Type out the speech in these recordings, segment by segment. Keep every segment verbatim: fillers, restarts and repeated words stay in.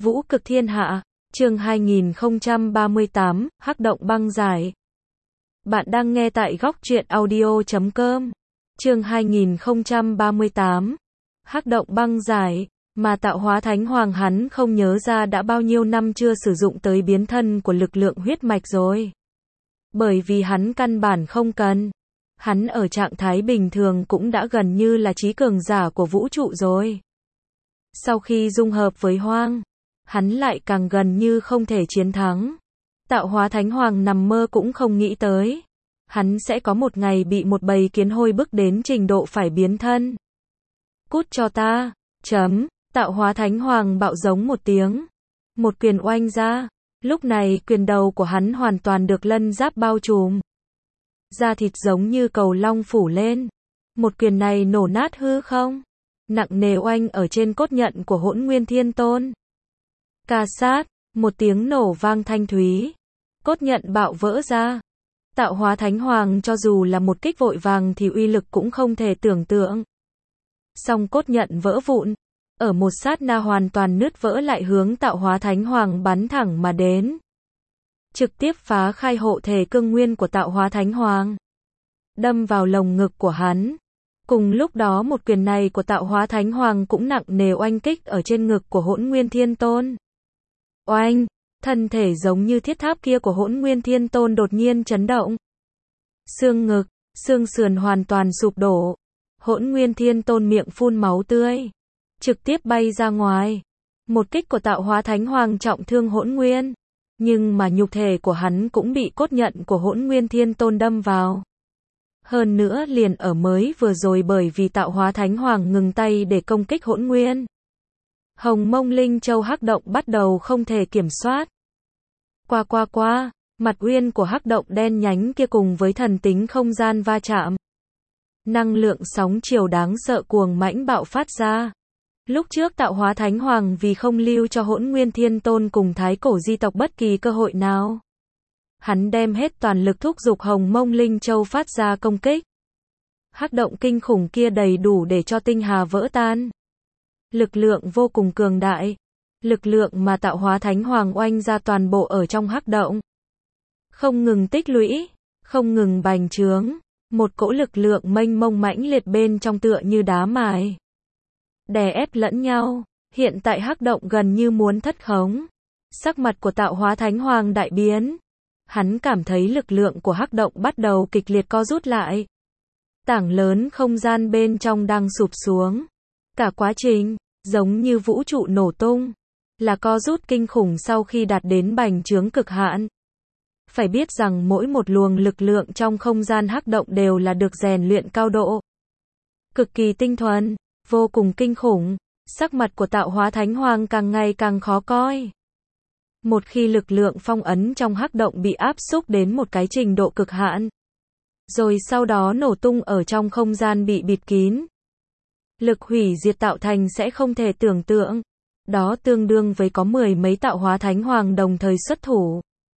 Vũ cực thiên hạ, chương hai nghìn không trăm ba mươi tám, Hắc động băng giải. Bạn đang nghe tại góc truyện audio chấm com. Chương hai nghìn không trăm ba mươi tám, Hắc động băng giải, mà tạo hóa thánh hoàng hắn không nhớ ra đã bao nhiêu năm chưa sử dụng tới biến thân của lực lượng huyết mạch rồi. Bởi vì hắn căn bản không cần. Hắn ở trạng thái bình thường cũng đã gần như là trí cường giả của vũ trụ rồi. Sau khi dung hợp với hoang, hắn lại càng gần như không thể chiến thắng. Tạo hóa thánh hoàng nằm mơ cũng không nghĩ tới. Hắn sẽ có một ngày bị một bầy kiến hôi bức đến trình độ phải biến thân. Cút cho ta, chấm, tạo hóa thánh hoàng bạo giống một tiếng. Một quyền oanh ra, lúc này quyền đầu của hắn hoàn toàn được lân giáp bao trùm. Da thịt giống như cầu long phủ lên. Một quyền này nổ nát hư không? Nặng nề oanh ở trên cốt nhận của Hỗn Nguyên Thiên Tôn. Ca sát, một tiếng nổ vang thanh thúy. Cốt nhận bạo vỡ ra. Tạo hóa thánh hoàng cho dù là một kích vội vàng thì uy lực cũng không thể tưởng tượng. Song cốt nhận vỡ vụn. Ở một sát na hoàn toàn nứt vỡ lại hướng tạo hóa thánh hoàng bắn thẳng mà đến. Trực tiếp phá khai hộ thể cương nguyên của tạo hóa thánh hoàng. Đâm vào lồng ngực của hắn. Cùng lúc đó một quyền này của tạo hóa thánh hoàng cũng nặng nề oanh kích ở trên ngực của Hỗn Nguyên Thiên Tôn. Oanh, thân thể giống như thiết tháp kia của Hỗn Nguyên Thiên Tôn đột nhiên chấn động. Xương ngực, xương sườn hoàn toàn sụp đổ. Hỗn Nguyên Thiên Tôn miệng phun máu tươi. Trực tiếp bay ra ngoài. Một kích của tạo hóa thánh hoàng trọng thương Hỗn Nguyên. Nhưng mà nhục thể của hắn cũng bị cốt nhận của Hỗn Nguyên Thiên Tôn đâm vào. Hơn nữa liền ở mới vừa rồi bởi vì tạo hóa thánh hoàng ngừng tay để công kích Hỗn Nguyên. Hồng Mông Linh Châu hắc động bắt đầu không thể kiểm soát. Qua qua qua, mặt uyên của hắc động đen nhánh kia cùng với thần tính không gian va chạm. Năng lượng sóng chiều đáng sợ cuồng mãnh bạo phát ra. Lúc trước tạo hóa thánh hoàng vì không lưu cho Hỗn Nguyên Thiên Tôn cùng thái cổ di tộc bất kỳ cơ hội nào. Hắn đem hết toàn lực thúc giục Hồng Mông Linh Châu phát ra công kích. Hắc động kinh khủng kia đầy đủ để cho tinh hà vỡ tan. Lực lượng vô cùng cường đại. Lực lượng mà tạo hóa thánh hoàng oanh ra toàn bộ ở trong hắc động. Không ngừng tích lũy, không ngừng bành trướng. Một cỗ lực lượng mênh mông mãnh liệt bên trong tựa như đá mài. Đè ép lẫn nhau, hiện tại hắc động gần như muốn thất khống. Sắc mặt của tạo hóa thánh hoàng đại biến. Hắn cảm thấy lực lượng của hắc động bắt đầu kịch liệt co rút lại. Tảng lớn không gian bên trong đang sụp xuống. Cả quá trình, giống như vũ trụ nổ tung. Là co rút kinh khủng sau khi đạt đến bành trướng cực hạn. Phải biết rằng mỗi một luồng lực lượng trong không gian hắc động đều là được rèn luyện cao độ. Cực kỳ tinh thuần, vô cùng kinh khủng. Sắc mặt của tạo hóa thánh hoàng càng ngày càng khó coi. Một khi lực lượng phong ấn trong hắc động bị áp xúc đến một cái trình độ cực hạn. Rồi sau đó nổ tung ở trong không gian bị bịt kín. Lực hủy diệt tạo thành sẽ không thể tưởng tượng. Đó tương đương với có mười mấy tạo hóa thánh hoàng đồng thời xuất thủ.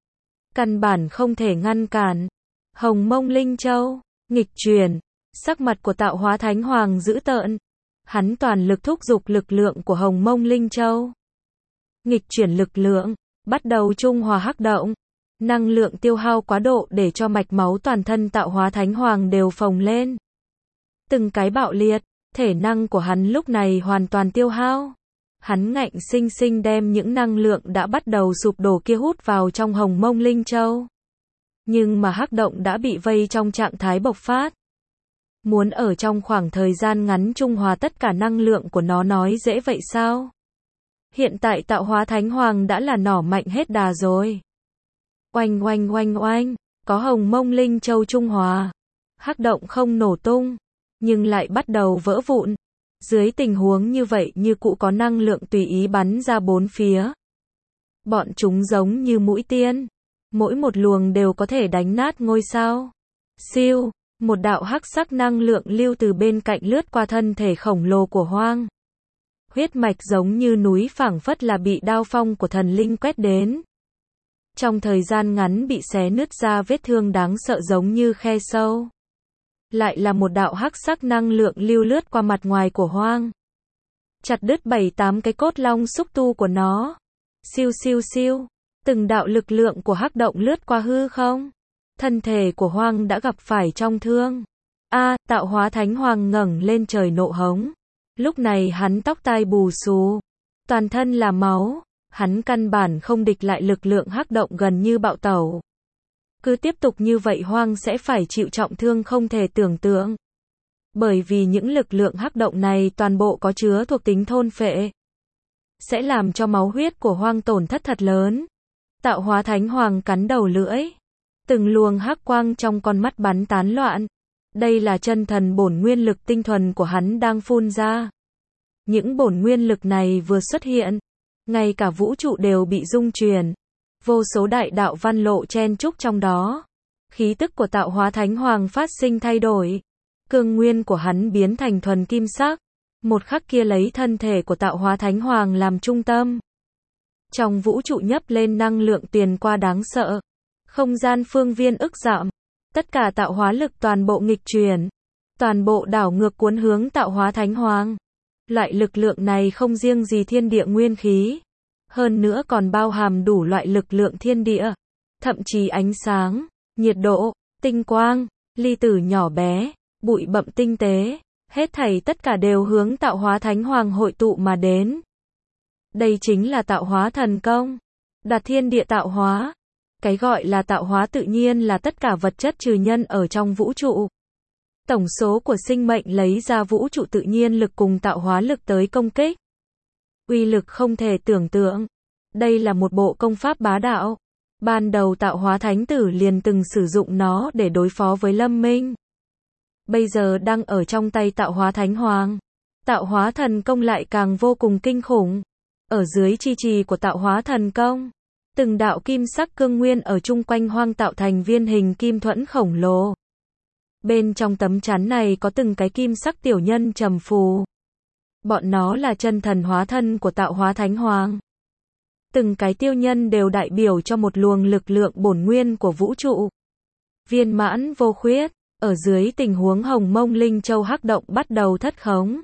Căn bản không thể ngăn cản. Hồng Mông Linh Châu, nghịch chuyển. Sắc mặt của tạo hóa thánh hoàng dữ tợn. Hắn toàn lực thúc giục lực lượng của Hồng Mông Linh Châu. Nghịch chuyển lực lượng, bắt đầu trung hòa hắc động. Năng lượng tiêu hao quá độ để cho mạch máu toàn thân tạo hóa thánh hoàng đều phồng lên. Từng cái bạo liệt, thể năng của hắn lúc này hoàn toàn tiêu hao. Hắn ngạnh sinh sinh đem những năng lượng đã bắt đầu sụp đổ kia hút vào trong Hồng Mông Linh Châu. Nhưng mà hắc động đã bị vây trong trạng thái bộc phát. Muốn ở trong khoảng thời gian ngắn trung hòa tất cả năng lượng của nó nói dễ vậy sao? Hiện tại tạo hóa thánh hoàng đã là nỏ mạnh hết đà rồi. Oanh oanh oanh oanh, có Hồng Mông Linh Châu trung hòa. Hắc động không nổ tung, nhưng lại bắt đầu vỡ vụn. Dưới tình huống như vậy như cụ có năng lượng tùy ý bắn ra bốn phía. Bọn chúng giống như mũi tên. Mỗi một luồng đều có thể đánh nát ngôi sao. Siêu, một đạo hắc sắc năng lượng lưu từ bên cạnh lướt qua thân thể khổng lồ của hoang. Huyết mạch giống như núi phảng phất là bị đao phong của thần linh quét đến. Trong thời gian ngắn bị xé nứt ra vết thương đáng sợ giống như khe sâu. Lại là một đạo hắc sắc năng lượng lưu lướt qua mặt ngoài của hoang. Chặt đứt bảy tám cái cốt long xúc tu của nó. Siêu siêu siêu, từng đạo lực lượng của hắc động lướt qua hư không. Thân thể của Hoang đã gặp phải trong thương. A, tạo hóa thánh hoàng ngẩng lên trời nộ hống. Lúc này hắn tóc tai bù xù, toàn thân là máu, hắn căn bản không địch lại lực lượng hắc động gần như bạo tẩu. Cứ tiếp tục như vậy Hoang sẽ phải chịu trọng thương không thể tưởng tượng. Bởi vì những lực lượng hắc động này toàn bộ có chứa thuộc tính thôn phệ, sẽ làm cho máu huyết của Hoang tổn thất thật lớn. Tạo hóa thánh hoàng cắn đầu lưỡi, từng luồng hắc quang trong con mắt bắn tán loạn. Đây là chân thần bổn nguyên lực tinh thuần của hắn đang phun ra. Những bổn nguyên lực này vừa xuất hiện, ngay cả vũ trụ đều bị rung chuyển. Vô số đại đạo văn lộ chen chúc trong đó. Khí tức của tạo hóa thánh hoàng phát sinh thay đổi. Cương nguyên của hắn biến thành thuần kim sắc. Một khắc kia lấy thân thể của tạo hóa thánh hoàng làm trung tâm. Trong vũ trụ nhấp lên năng lượng tiền qua đáng sợ. Không gian phương viên ức dặm. Tất cả tạo hóa lực toàn bộ nghịch chuyển. Toàn bộ đảo ngược cuốn hướng tạo hóa thánh hoàng. Loại lực lượng này không riêng gì thiên địa nguyên khí. Hơn nữa còn bao hàm đủ loại lực lượng thiên địa. Thậm chí ánh sáng, nhiệt độ, tinh quang, ly tử nhỏ bé, bụi bặm tinh tế. Hết thảy tất cả đều hướng tạo hóa thánh hoàng hội tụ mà đến. Đây chính là tạo hóa thần công. Đặt thiên địa tạo hóa. Cái gọi là tạo hóa tự nhiên là tất cả vật chất trừ nhân ở trong vũ trụ. Tổng số của sinh mệnh lấy ra vũ trụ tự nhiên lực cùng tạo hóa lực tới công kích. Uy lực không thể tưởng tượng. Đây là một bộ công pháp bá đạo. Ban đầu tạo hóa thánh tử liền từng sử dụng nó để đối phó với Lâm Minh. Bây giờ đang ở trong tay tạo hóa thánh hoàng. Tạo hóa thần công lại càng vô cùng kinh khủng. Ở dưới chi trì của tạo hóa thần công, từng đạo kim sắc cương nguyên ở chung quanh Hoang tạo thành viên hình kim thuẫn khổng lồ. Bên trong tấm chắn này có từng cái kim sắc tiểu nhân trầm phù. Bọn nó là chân thần hóa thân của tạo hóa thánh hoàng. Từng cái tiêu nhân đều đại biểu cho một luồng lực lượng bổn nguyên của vũ trụ. Viên mãn vô khuyết, ở dưới tình huống hồng mông linh châu hắc động bắt đầu thất khống.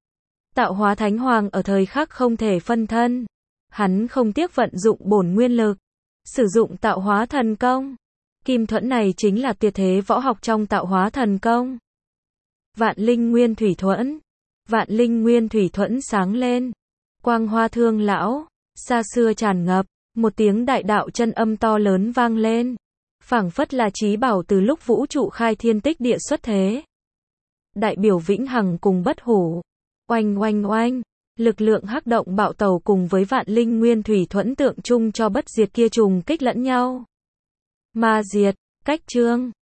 Tạo hóa thánh hoàng ở thời khắc không thể phân thân. Hắn không tiếc vận dụng bổn nguyên lực. Sử dụng tạo hóa thần công. Kim thuẫn này chính là tuyệt thế võ học trong tạo hóa thần công. Vạn linh nguyên thủy thuẫn. Vạn linh nguyên thủy thuẫn sáng lên. Quang hoa thương lão. Xa xưa tràn ngập. Một tiếng đại đạo chân âm to lớn vang lên. Phảng phất là chí bảo từ lúc vũ trụ khai thiên tích địa xuất thế. Đại biểu vĩnh hằng cùng bất hủ. Oanh oanh oanh. Lực lượng hắc động bạo tẩu cùng với vạn linh nguyên thủy thuẫn tượng trưng cho bất diệt kia trùng kích lẫn nhau. Ma diệt, cách chương.